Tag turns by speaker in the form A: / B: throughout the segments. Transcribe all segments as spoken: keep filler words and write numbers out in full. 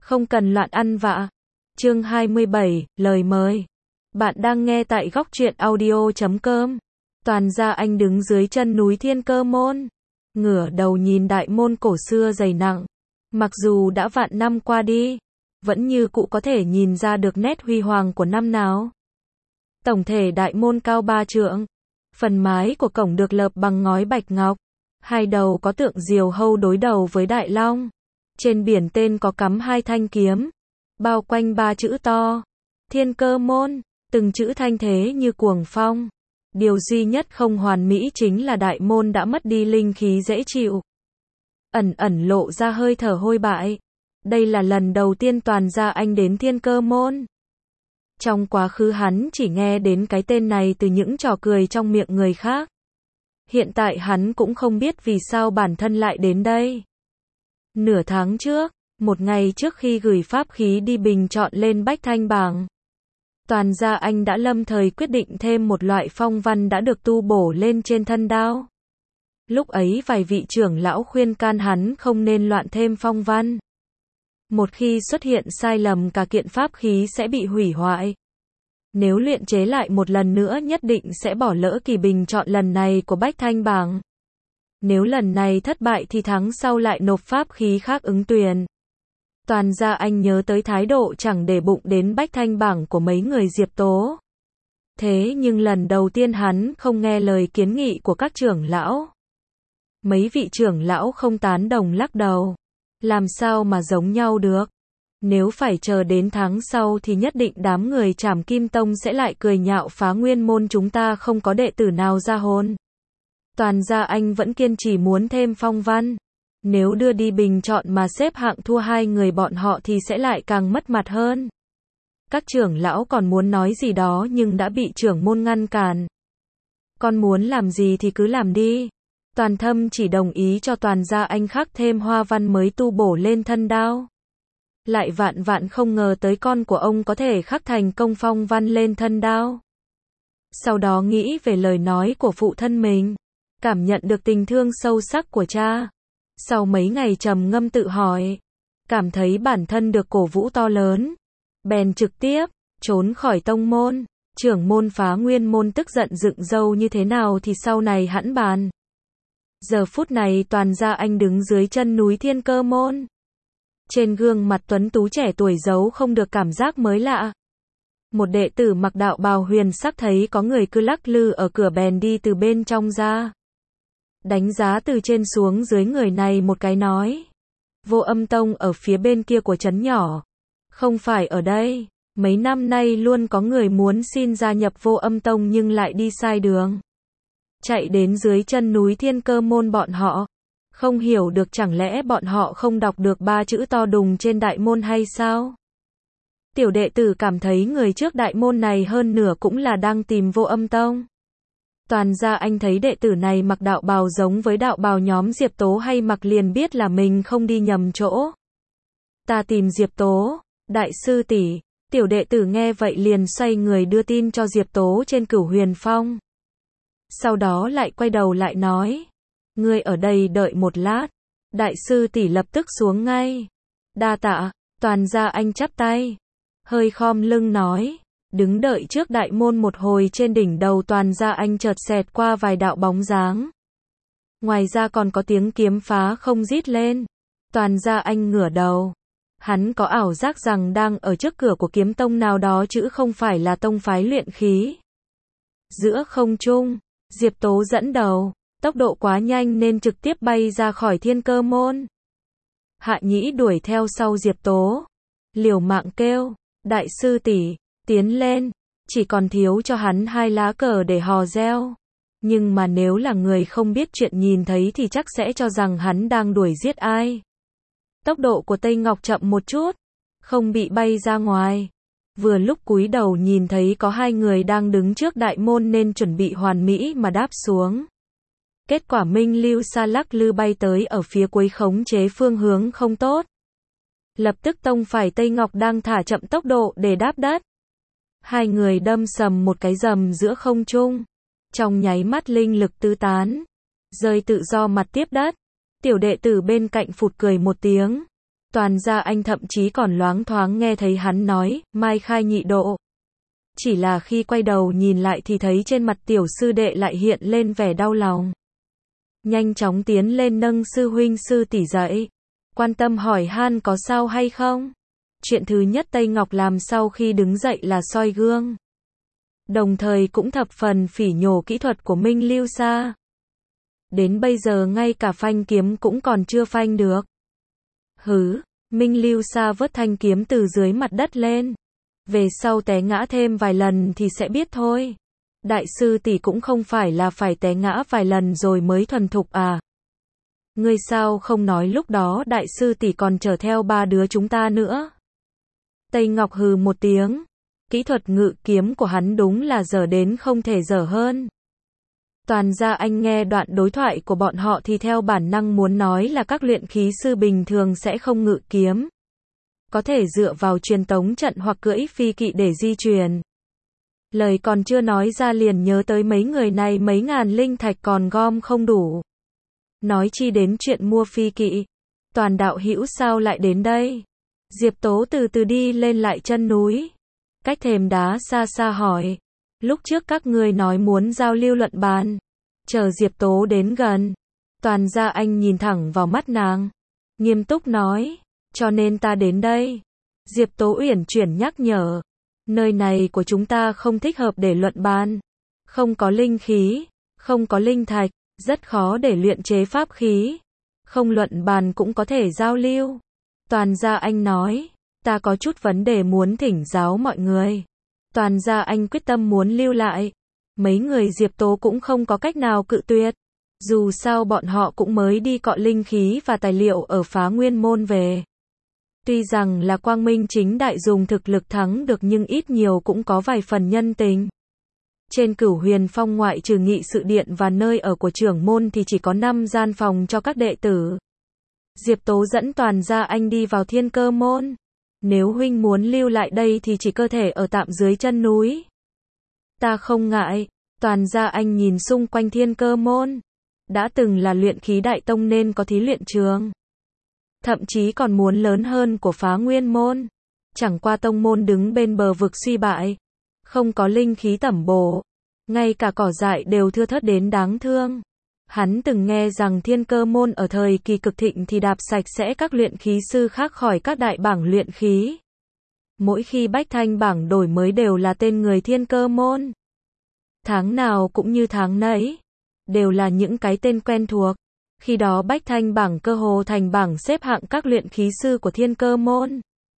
A: Không cần loạn ăn vạ. Chương hai mươi bảy, lời mời. Bạn đang nghe tại góc truyện audio chấm com. Toàn Gia Anh đứng dưới chân núi Thiên Cơ Môn, ngửa đầu nhìn đại môn cổ xưa dày nặng. Mặc dù đã vạn năm qua đi, vẫn như cũ có thể nhìn ra được nét huy hoàng của năm nào. Tổng thể đại môn cao ba trượng, phần mái của cổng được lợp bằng ngói bạch ngọc, hai đầu có tượng diều hâu đối đầu với đại long. Trên biển tên có cắm hai thanh kiếm, bao quanh ba chữ to, Thiên Cơ Môn, từng chữ thanh thế như cuồng phong. Điều duy nhất không hoàn mỹ chính là đại môn đã mất đi linh khí dễ chịu, ẩn ẩn lộ ra hơi thở hôi bại. Đây là lần đầu tiên Toàn Gia Anh đến Thiên Cơ Môn. Trong quá khứ hắn chỉ nghe đến cái tên này từ những trò cười trong miệng người khác. Hiện tại hắn cũng không biết vì sao bản thân lại đến đây. Nửa tháng trước, một ngày trước khi gửi pháp khí đi bình chọn lên Bách Thanh bảng, Toàn Gia Anh đã lâm thời quyết định thêm một loại phong văn đã được tu bổ lên trên thân đao. Lúc ấy vài vị trưởng lão khuyên can hắn không nên loạn thêm phong văn. Một khi xuất hiện sai lầm cả kiện pháp khí sẽ bị hủy hoại. Nếu luyện chế lại một lần nữa nhất định sẽ bỏ lỡ kỳ bình chọn lần này của Bách Thanh bảng. Nếu lần này thất bại thì tháng sau lại nộp pháp khí khác ứng tuyển. Toàn Gia Anh nhớ tới thái độ chẳng để bụng đến Bách Thanh bảng của mấy người Diệp Tố. Thế nhưng lần đầu tiên hắn không nghe lời kiến nghị của các trưởng lão. Mấy vị trưởng lão không tán đồng lắc đầu. Làm sao mà giống nhau được? Nếu phải chờ đến tháng sau thì nhất định đám người Trảm Kim Tông sẽ lại cười nhạo phá nguyên môn chúng ta không có đệ tử nào ra hồn. Toàn Gia Anh vẫn kiên trì muốn thêm phong văn. Nếu đưa đi bình chọn mà xếp hạng thua hai người bọn họ thì sẽ lại càng mất mặt hơn. Các trưởng lão còn muốn nói gì đó nhưng đã bị trưởng môn ngăn cản. Con muốn làm gì thì cứ làm đi. Toàn Thâm chỉ đồng ý cho Toàn Gia Anh khắc thêm hoa văn mới tu bổ lên thân đao. Lại vạn vạn không ngờ tới con của ông có thể khắc thành công phong văn lên thân đao. Sau đó nghĩ về lời nói của phụ thân mình, cảm nhận được tình thương sâu sắc của cha. Sau mấy ngày trầm ngâm tự hỏi, cảm thấy bản thân được cổ vũ to lớn, bèn trực tiếp trốn khỏi tông môn. Trưởng môn phá nguyên môn tức giận dựng râu như thế nào thì sau này hẵn bàn. Giờ phút này Toàn Gia Anh đứng dưới chân núi Thiên Cơ Môn. Trên gương mặt tuấn tú trẻ tuổi giấu không được cảm giác mới lạ. Một đệ tử mặc đạo bào huyền sắc thấy có người cứ lắc lư ở cửa bèn đi từ bên trong ra. Đánh giá từ trên xuống dưới người này một cái nói. Vô Âm Tông ở phía bên kia của trấn nhỏ. Không phải ở đây. Mấy năm nay luôn có người muốn xin gia nhập Vô Âm Tông nhưng lại đi sai đường. Chạy đến dưới chân núi Thiên Cơ Môn bọn họ. Không hiểu được chẳng lẽ bọn họ không đọc được ba chữ to đùng trên đại môn hay sao? Tiểu đệ tử cảm thấy người trước đại môn này hơn nửa cũng là đang tìm Vô Âm Tông. Toàn Gia Anh thấy đệ tử này mặc đạo bào giống với đạo bào nhóm Diệp Tố hay mặc liền biết là mình không đi nhầm chỗ. Ta tìm Diệp Tố, đại sư tỷ. Tiểu đệ tử nghe vậy liền xoay người đưa tin cho Diệp Tố trên Cửu Huyền Phong. Sau đó lại quay đầu lại nói. Ngươi ở đây đợi một lát. Đại sư tỷ lập tức xuống ngay. Đa tạ. Toàn Gia Anh chắp tay, hơi khom lưng nói. Đứng đợi trước đại môn một hồi trên đỉnh đầu Toàn Gia Anh chợt xẹt qua vài đạo bóng dáng. Ngoài ra còn có tiếng kiếm phá không rít lên. Toàn Gia Anh ngửa đầu. Hắn có ảo giác rằng đang ở trước cửa của kiếm tông nào đó chứ không phải là tông phái luyện khí. Giữa không trung, Diệp Tố dẫn đầu. Tốc độ quá nhanh nên trực tiếp bay ra khỏi Thiên Cơ Môn. Hạ Nhĩ đuổi theo sau Diệp Tố. Liều mạng kêu. Đại sư tỷ, tiến lên. Chỉ còn thiếu cho hắn hai lá cờ để hò reo. Nhưng mà nếu là người không biết chuyện nhìn thấy thì chắc sẽ cho rằng hắn đang đuổi giết ai. Tốc độ của Tây Ngọc chậm một chút. Không bị bay ra ngoài. Vừa lúc cúi đầu nhìn thấy có hai người đang đứng trước đại môn nên chuẩn bị hoàn mỹ mà đáp xuống. Kết quả Minh Lưu Sa lắc lư bay tới ở phía cuối khống chế phương hướng không tốt. Lập tức tông phải Tây Ngọc đang thả chậm tốc độ để đáp đất. Hai người đâm sầm một cái rầm giữa không trung. Trong nháy mắt linh lực tứ tán. Rơi tự do mặt tiếp đất. Tiểu đệ tử bên cạnh phụt cười một tiếng. Toàn gia anh thậm chí còn loáng thoáng nghe thấy hắn nói, mai khai nhị độ. Chỉ là khi quay đầu nhìn lại thì thấy trên mặt tiểu sư đệ lại hiện lên vẻ đau lòng. Nhanh chóng tiến lên nâng sư huynh sư tỷ dậy. Quan tâm hỏi han có sao hay không? Chuyện thứ nhất Tây Ngọc làm sau khi đứng dậy là soi gương. Đồng thời cũng thập phần phỉ nhổ kỹ thuật của Minh Lưu Sa. Đến bây giờ ngay cả phanh kiếm cũng còn chưa phanh được. Hứ, Minh Lưu Sa vớt thanh kiếm từ dưới mặt đất lên. Về sau té ngã thêm vài lần thì sẽ biết thôi. Đại sư tỷ cũng không phải là phải té ngã vài lần rồi mới thuần thục à. Ngươi sao không nói lúc đó đại sư tỷ còn chở theo ba đứa chúng ta nữa. Tây Ngọc hừ một tiếng. Kỹ thuật ngự kiếm của hắn đúng là dở đến không thể dở hơn. Toàn gia anh nghe đoạn đối thoại của bọn họ thì theo bản năng muốn nói là các luyện khí sư bình thường sẽ không ngự kiếm. Có thể dựa vào truyền tống trận hoặc cưỡi phi kỵ để di chuyển. Lời còn chưa nói ra liền nhớ tới mấy người này mấy ngàn linh thạch còn gom không đủ. Nói chi đến chuyện mua phi kỵ. Toàn đạo hữu sao lại đến đây? Diệp Tố từ từ đi lên lại chân núi. Cách thềm đá xa xa hỏi. Lúc trước các ngươi nói muốn giao lưu luận bàn. Chờ Diệp Tố đến gần. Toàn gia anh nhìn thẳng vào mắt nàng. Nghiêm túc nói. Cho nên ta đến đây. Diệp Tố uyển chuyển nhắc nhở. Nơi này của chúng ta không thích hợp để luận bàn. Không có linh khí. Không có linh thạch. Rất khó để luyện chế pháp khí. Không luận bàn cũng có thể giao lưu. Toàn gia anh nói. Ta có chút vấn đề muốn thỉnh giáo mọi người. Toàn gia anh quyết tâm muốn lưu lại. Mấy người Diệp Tố cũng không có cách nào cự tuyệt. Dù sao bọn họ cũng mới đi cọ linh khí và tài liệu ở Phá Nguyên Môn về. Tuy rằng là quang minh chính đại dùng thực lực thắng được nhưng ít nhiều cũng có vài phần nhân tình. Trên Cửu Huyền Phong ngoại trừ nghị sự điện và nơi ở của trưởng môn thì chỉ có năm gian phòng cho các đệ tử. Diệp Tố dẫn Toàn gia anh đi vào Thiên Cơ Môn. Nếu huynh muốn lưu lại đây thì chỉ cơ thể ở tạm dưới chân núi. Ta không ngại. Toàn gia anh nhìn xung quanh Thiên Cơ Môn. Đã từng là luyện khí đại tông nên có thí luyện trường. Thậm chí còn muốn lớn hơn của Phá Nguyên Môn. Chẳng qua tông môn đứng bên bờ vực suy bại. Không có linh khí tẩm bổ. Ngay cả cỏ dại đều thưa thớt đến đáng thương. Hắn từng nghe rằng Thiên Cơ Môn ở thời kỳ cực thịnh thì đạp sạch sẽ các luyện khí sư khác khỏi các đại bảng luyện khí. Mỗi khi bách thanh bảng đổi mới đều là tên người Thiên Cơ Môn. Tháng nào cũng như tháng nấy. Đều là những cái tên quen thuộc. Khi đó bách thanh bảng cơ hồ thành bảng xếp hạng các luyện khí sư của Thiên Cơ Môn.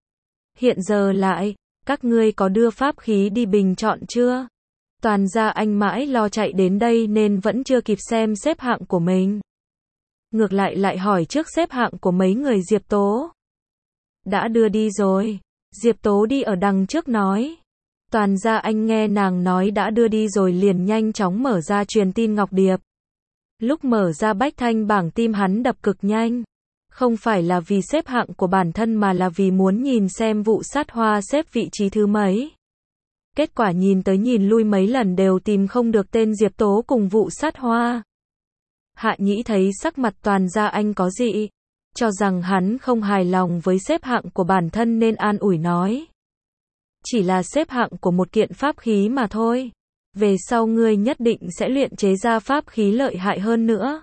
A: Hiện giờ lại, các ngươi có đưa pháp khí đi bình chọn chưa? Toàn gia anh mãi lo chạy đến đây nên vẫn chưa kịp xem xếp hạng của mình. Ngược lại lại hỏi trước xếp hạng của mấy người Diệp Tố. Đã đưa đi rồi. Diệp Tố đi ở đằng trước nói. Toàn gia anh nghe nàng nói đã đưa đi rồi liền nhanh chóng mở ra truyền tin ngọc điệp. Lúc mở ra bách thanh bảng tim hắn đập cực nhanh. Không phải là vì xếp hạng của bản thân mà là vì muốn nhìn xem vụ sát hoa xếp vị trí thứ mấy. Kết quả nhìn tới nhìn lui mấy lần đều tìm không được tên Diệp Tố cùng vụ sát hoa. Hạ Nhĩ thấy sắc mặt Toàn gia anh có dị. Cho rằng hắn không hài lòng với xếp hạng của bản thân nên an ủi nói. Chỉ là xếp hạng của một kiện pháp khí mà thôi. Về sau ngươi nhất định sẽ luyện chế ra pháp khí lợi hại hơn nữa.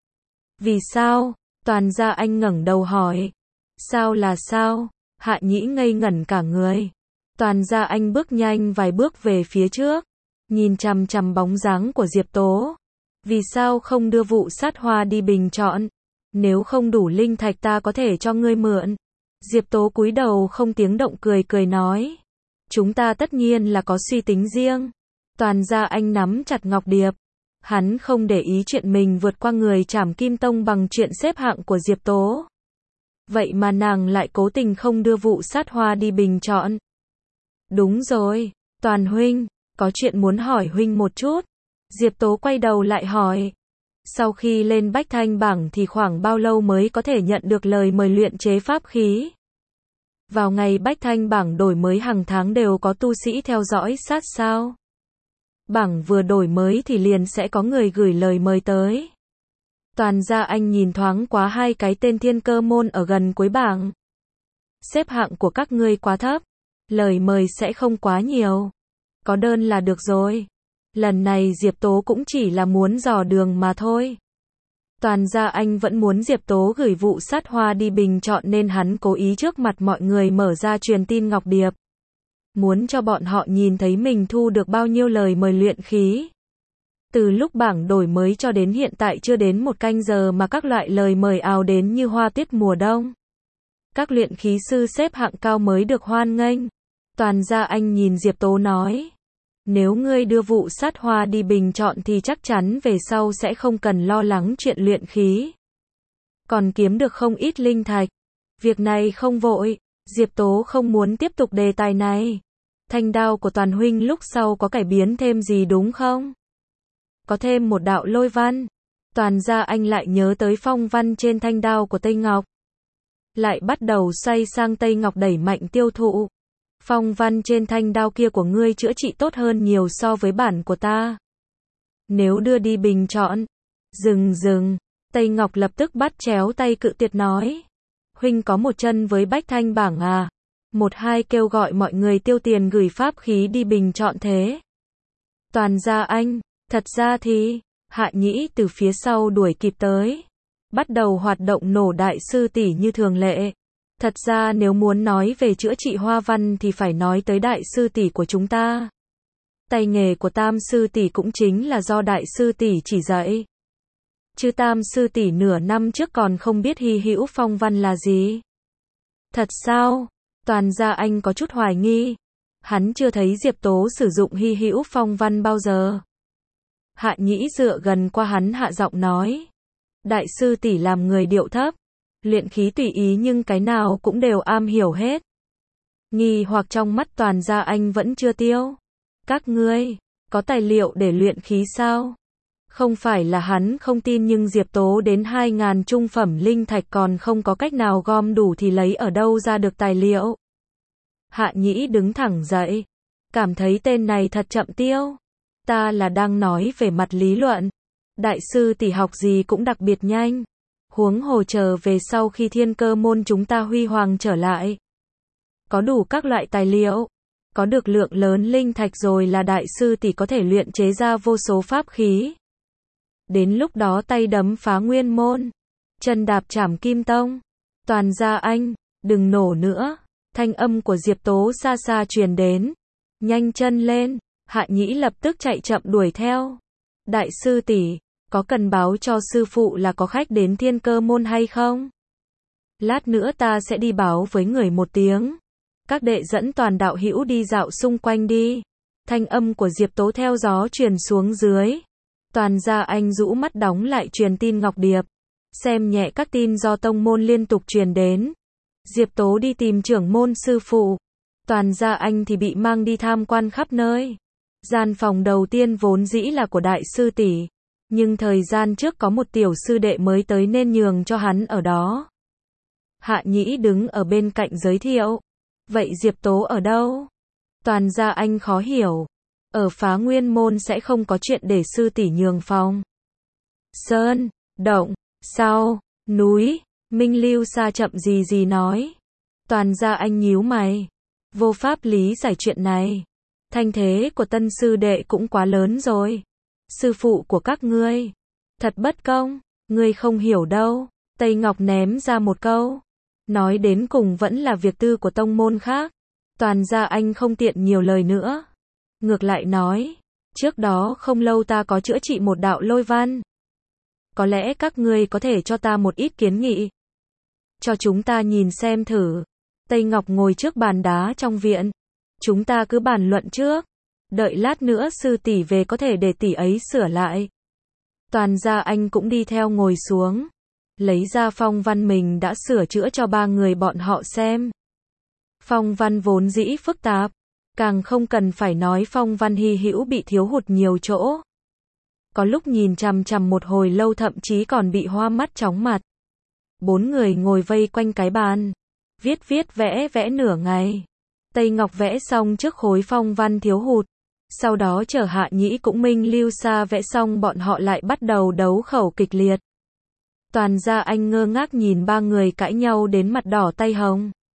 A: Vì sao? Toàn gia anh ngẩng đầu hỏi. Sao là sao? Hạ Nhĩ ngây ngẩn cả người. Toàn gia anh bước nhanh vài bước về phía trước. Nhìn chằm chằm bóng dáng của Diệp Tố. Vì sao không đưa vụ sát hoa đi bình chọn? Nếu không đủ linh thạch ta có thể cho ngươi mượn. Diệp Tố cúi đầu không tiếng động cười cười nói. Chúng ta tất nhiên là có suy tính riêng. Toàn gia anh nắm chặt ngọc điệp. Hắn không để ý chuyện mình vượt qua người Trảm Kim Tông bằng chuyện xếp hạng của Diệp Tố. Vậy mà nàng lại cố tình không đưa vụ sát hoa đi bình chọn. Đúng rồi, Toàn huynh, có chuyện muốn hỏi huynh một chút. Diệp Tố quay đầu lại hỏi. Sau khi lên bách thanh bảng thì khoảng bao lâu mới có thể nhận được lời mời luyện chế pháp khí? Vào ngày bách thanh bảng đổi mới hàng tháng đều có tu sĩ theo dõi sát sao? Bảng vừa đổi mới thì liền sẽ có người gửi lời mời tới. Toàn gia anh nhìn thoáng quá hai cái tên Thiên Cơ Môn ở gần cuối bảng. Xếp hạng của các ngươi quá thấp. Lời mời sẽ không quá nhiều. Có đơn là được rồi. Lần này Diệp Tố cũng chỉ là muốn dò đường mà thôi. Toàn Gia Anh vẫn muốn Diệp Tố gửi vụ sát hoa đi bình chọn nên hắn cố ý trước mặt mọi người mở ra truyền tin Ngọc Điệp. Muốn cho bọn họ nhìn thấy mình thu được bao nhiêu lời mời luyện khí. Từ lúc bảng đổi mới cho đến hiện tại chưa đến một canh giờ mà các loại lời mời ào đến như hoa tuyết mùa đông. Các luyện khí sư xếp hạng cao mới được hoan nghênh. Toàn Gia Anh nhìn Diệp Tố nói. Nếu ngươi đưa vụ sát hoa đi bình chọn thì chắc chắn về sau sẽ không cần lo lắng chuyện luyện khí. Còn kiếm được không ít linh thạch. Việc này không vội. Diệp Tố không muốn tiếp tục đề tài này. Thanh đao của Toàn huynh lúc sau có cải biến thêm gì đúng không? Có thêm một đạo lôi văn. Toàn Gia Anh lại nhớ tới phong văn trên thanh đao của Tây Ngọc. Lại bắt đầu xoay sang Tây Ngọc đẩy mạnh tiêu thụ. Phong văn trên thanh đao kia của ngươi chữa trị tốt hơn nhiều so với bản của ta. Nếu đưa đi bình chọn. Dừng dừng. Tây Ngọc lập tức bắt chéo tay cự tuyệt nói. Huynh có một chân với bách thanh bảng à? Một hai kêu gọi mọi người tiêu tiền gửi pháp khí đi bình chọn thế. Toàn Gia Anh. Thật ra thì. Hạ Nhĩ từ phía sau đuổi kịp tới. Bắt đầu hoạt động nổ đại sư tỷ như thường lệ. Thật ra nếu muốn nói về chữa trị hoa văn thì phải nói tới đại sư tỷ của chúng ta. Tay nghề của tam sư tỷ cũng chính là do đại sư tỷ chỉ dạy. Chứ tam sư tỷ nửa năm trước còn không biết hy hữu phong văn là gì. Thật sao? Toàn Gia Anh có chút hoài nghi. Hắn chưa thấy Diệp Tố sử dụng hy hữu phong văn bao giờ. Hạ Nhĩ dựa gần qua hắn hạ giọng nói. Đại sư tỷ làm người điệu thấp. Luyện khí tùy ý nhưng cái nào cũng đều am hiểu hết. Nghi hoặc trong mắt Toàn Gia Anh vẫn chưa tiêu. Các ngươi, có tài liệu để luyện khí sao? Không phải là hắn không tin nhưng Diệp Tố đến hai ngàn trung phẩm linh thạch còn không có cách nào gom đủ thì lấy ở đâu ra được tài liệu. Hạ Nhĩ đứng thẳng dậy. Cảm thấy tên này thật chậm tiêu. Ta là đang nói về mặt lý luận. Đại sư tỷ học gì cũng đặc biệt nhanh. Huống hồ chờ về sau khi thiên cơ môn chúng ta huy hoàng trở lại. Có đủ các loại tài liệu. Có được lượng lớn linh thạch rồi là đại sư tỷ có thể luyện chế ra vô số pháp khí. Đến lúc đó tay đấm phá nguyên môn. Chân đạp trảm kim tông. Toàn Gia Anh, đừng nổ nữa. Thanh âm của Diệp Tố xa xa truyền đến. Nhanh chân lên. Hạ Nhĩ lập tức chạy chậm đuổi theo. Đại sư tỷ, có cần báo cho sư phụ là có khách đến thiên cơ môn hay không? Lát nữa ta sẽ đi báo với người một tiếng. Các đệ dẫn toàn đạo hữu đi dạo xung quanh đi. Thanh âm của Diệp Tố theo gió truyền xuống dưới. Toàn Gia Anh rũ mắt đóng lại truyền tin Ngọc Điệp. Xem nhẹ các tin do tông môn liên tục truyền đến. Diệp Tố đi tìm trưởng môn sư phụ. Toàn Gia Anh thì bị mang đi tham quan khắp nơi. Gian phòng đầu tiên vốn dĩ là của đại sư tỷ. Nhưng thời gian trước có một tiểu sư đệ mới tới nên nhường cho hắn ở đó. Hạ Nhĩ đứng ở bên cạnh giới thiệu. Vậy Diệp Tố ở đâu? Toàn Gia Anh khó hiểu. Ở Phá Nguyên môn sẽ không có chuyện để sư tỷ nhường phòng. Sơn, động, sau, núi, Minh Lưu Sa chậm gì gì nói. Toàn Gia Anh nhíu mày. Vô pháp lý giải chuyện này. Thanh thế của tân sư đệ cũng quá lớn rồi. Sư phụ của các ngươi. Thật bất công. Ngươi không hiểu đâu. Tây Ngọc ném ra một câu. Nói đến cùng vẫn là việc tư của tông môn khác. Toàn Gia Anh không tiện nhiều lời nữa. Ngược lại nói. Trước đó không lâu ta có chữa trị một đạo lôi văn. Có lẽ các ngươi có thể cho ta một ít kiến nghị. Cho chúng ta nhìn xem thử. Tây Ngọc ngồi trước bàn đá trong viện. Chúng ta cứ bàn luận trước. Đợi lát nữa sư tỷ về có thể để tỷ ấy sửa lại. Toàn Gia Anh cũng đi theo ngồi xuống. Lấy ra phong văn mình đã sửa chữa cho ba người bọn họ xem. Phong văn vốn dĩ phức tạp. Càng không cần phải nói phong văn hy hữu bị thiếu hụt nhiều chỗ. Có lúc nhìn chằm chằm một hồi lâu thậm chí còn bị hoa mắt chóng mặt. Bốn người ngồi vây quanh cái bàn. Viết viết vẽ vẽ nửa ngày. Tây Ngọc vẽ xong trước khối phong văn thiếu hụt. Sau đó chờ Hạ Nhĩ cũng Minh Lưu Sa vẽ xong bọn họ lại bắt đầu đấu khẩu kịch liệt. Toàn Gia Anh ngơ ngác nhìn ba người cãi nhau đến mặt đỏ tay hồng.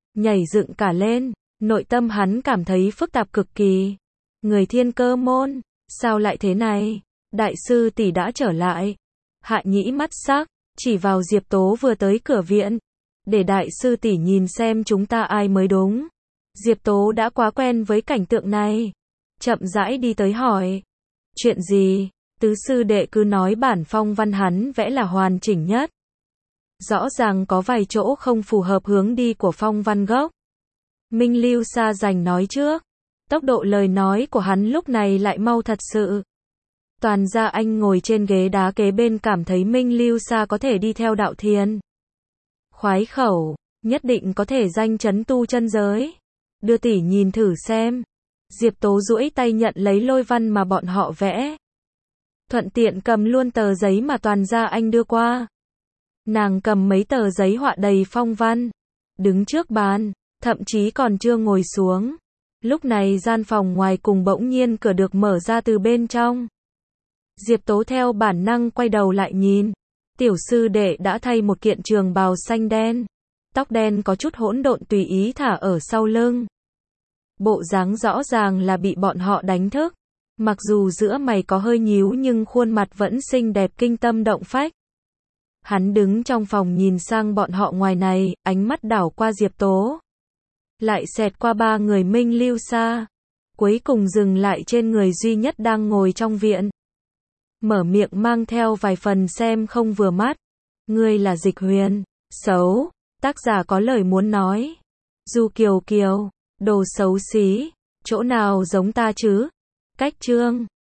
A: nhảy dựng cả lên, nội tâm hắn cảm thấy phức tạp cực kỳ. Người Thiên Cơ môn, sao lại thế này? Đại sư tỷ đã trở lại. Hạ Nhĩ mắt sắc, chỉ vào Diệp Tố vừa tới cửa viện. Để đại sư tỷ nhìn xem chúng ta ai mới đúng. Diệp Tố đã quá quen với cảnh tượng này. Chậm rãi đi tới hỏi. Chuyện gì? Tứ sư đệ cứ nói bản phong văn hắn vẽ là hoàn chỉnh nhất. Rõ ràng có vài chỗ không phù hợp hướng đi của phong văn gốc. Minh Lưu Sa giành nói trước. Tốc độ lời nói của hắn lúc này lại mau thật sự. Toàn Gia Anh ngồi trên ghế đá kế bên cảm thấy Minh Lưu Sa có thể đi theo đạo thiền. Khoái khẩu, nhất định có thể danh chấn tu chân giới. Đưa tỷ nhìn thử xem. Diệp Tố duỗi tay nhận lấy lôi văn mà bọn họ vẽ. Thuận tiện cầm luôn tờ giấy mà Toàn Gia Anh đưa qua. Nàng cầm mấy tờ giấy họa đầy phong văn. Đứng trước bàn, thậm chí còn chưa ngồi xuống. Lúc này gian phòng ngoài cùng bỗng nhiên cửa được mở ra từ bên trong. Diệp Tố theo bản năng quay đầu lại nhìn. Tiểu sư đệ đã thay một kiện trường bào xanh đen. Tóc đen có chút hỗn độn tùy ý thả ở sau lưng. Bộ dáng rõ ràng là bị bọn họ đánh thức. Mặc dù giữa mày có hơi nhíu nhưng khuôn mặt vẫn xinh đẹp kinh tâm động phách. Hắn đứng trong phòng nhìn sang bọn họ ngoài này, ánh mắt đảo qua Diệp Tố. Lại xẹt qua ba người Minh Lưu Sa. Cuối cùng dừng lại trên người duy nhất đang ngồi trong viện. Mở miệng mang theo vài phần xem không vừa mắt. Ngươi là Dịch Huyền. Xấu. Tác giả có lời muốn nói. Du Kiều Kiều. Đồ xấu xí. Chỗ nào giống ta chứ? Cách chương.